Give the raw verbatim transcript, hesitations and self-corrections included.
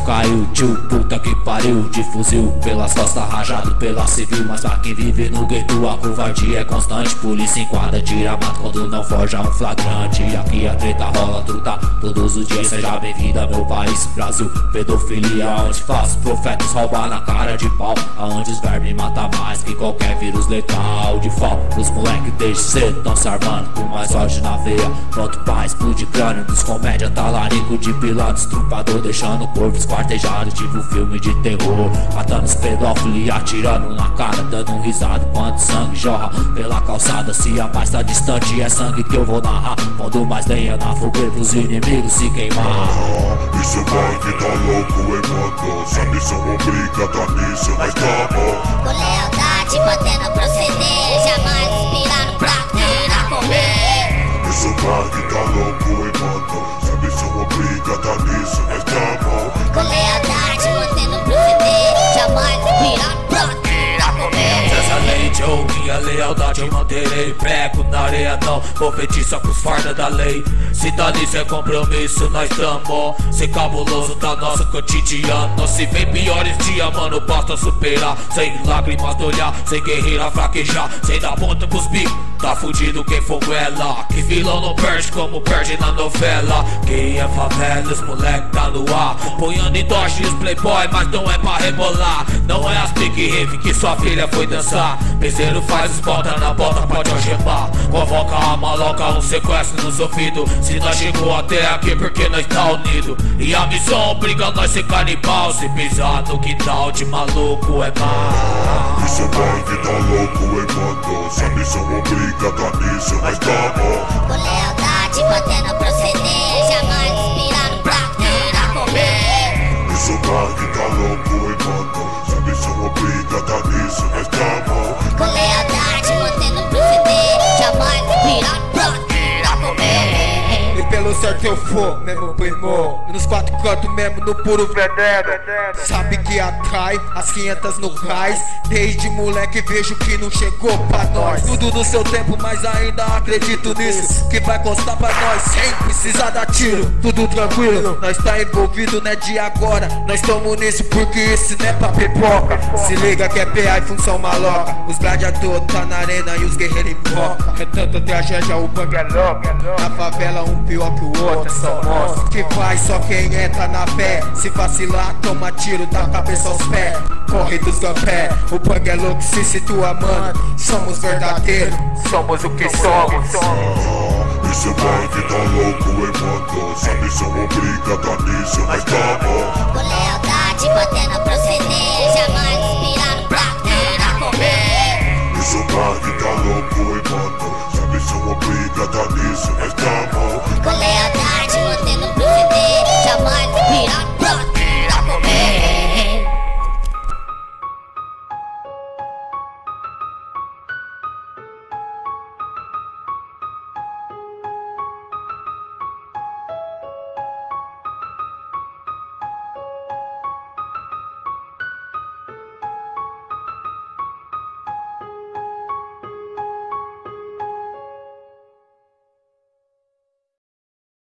caiu, tio, puta que pariu. De fuzil pelas costas, rajado pela civil. Mas pra quem vive no gueto a covardia é constante. Polícia enquadra, tira mato quando não forja um flagrante. Aqui a treta rola, truta todos os dias. Seja bem-vinda meu país, Brasil. Pedofilia onde faz profetas roubar na cara de pau. Aonde os vermes matam mais que qualquer vírus letal. De fal, os moleque desde cedo tão se armando com mais ódio na veia. Pronto pra explodir crânio dos comédia talarico de piloto estrupador, deixando o corpo esquartejado. Tive um filme de terror, matando os pedófilos e atirando na cara, dando um risado quando sangue jorra pela calçada. Se a paz tá distante é sangue que eu vou narrar, pondo mais lenha na fogueira pros inimigos se queimar. Ah, isso vai que tá louco, e mano, se a missão obriga, tá nisso, mas tá bom. Com lealdade, podendo proceder, jamais inspirar no prato que irá comer. Isso vai que tá louco, e mano, se a missão obriga, tá nisso, mas tá bom. Com lealdade, mantendo proceder, jamais inspirar no prato que irá comer. Essa lei de ou minha lealdade eu manterei. Prego na areia não, vou feitiço com os farda da lei. Se tá nisso é compromisso, nós tamo. Ser cabuloso tá nosso cotidiano. Se vem piores dias, mano, basta superar. Sem lágrimas do olhar, sem guerreira fraquejar, sem dar ponta pros bicos, tá fudido quem fogo é lá. Que vilão não perde como perde na novela. Quem é favela, os moleque tá no ar, apoiando em Dodge os playboy, mas não é pra rebolar. Não é as pique rave que sua filha foi dançar. Peseiro faz os bota na bota, pode algemar. Convoca a maloca, um sequestro nos ouvidos. Se nós chegou até aqui porque nós tá unido, e a missão obriga nós ser canibal. Se pisar no quintal de maluco é mal. Isso vai que tá louco, e mano, se a missão obriga, tá nisso, mas tá bom. Com lealdade, podendo proceder, jamais inspirar no prato que irá comer. Isso vai que tá louco, e mano, se a missão obriga, tá nisso, mas tá bom. Com lealdade, mantendo proceder, jamais inspirar no prato que irá comer. E pelo certo eu for, mesmo primo, nos quatro cantos mesmo, no puro veneno. Sabe que atrai as quinhentas no raiz. Desde moleque vejo que não chegou pra nós. Tudo no seu tempo, mas ainda acredito nisso, que vai constar pra nós sem precisar dar tiro. Tudo tranquilo, nós tá envolvido, não é de agora. Nós tamo nisso porque isso não é pra pipoca. Se liga que é P A e função maloca. Os gladiadores tá na arena e os guerreiros em foca. É tanta tragédia, o bang é louco. Na favela um pior que o outro, são monstros. Que faz só quem entra na fé. Se vacilar, toma tiro da cabeça aos pés. Corre dos gampé, o bang é louco, se situa, mano. Somos verdadeiros, somos o que somos. Ah, isso vai que tá louco, e mano, se a missão obriga, tá nisso, mas tá bom. Com lealdade, podendo proceder, jamais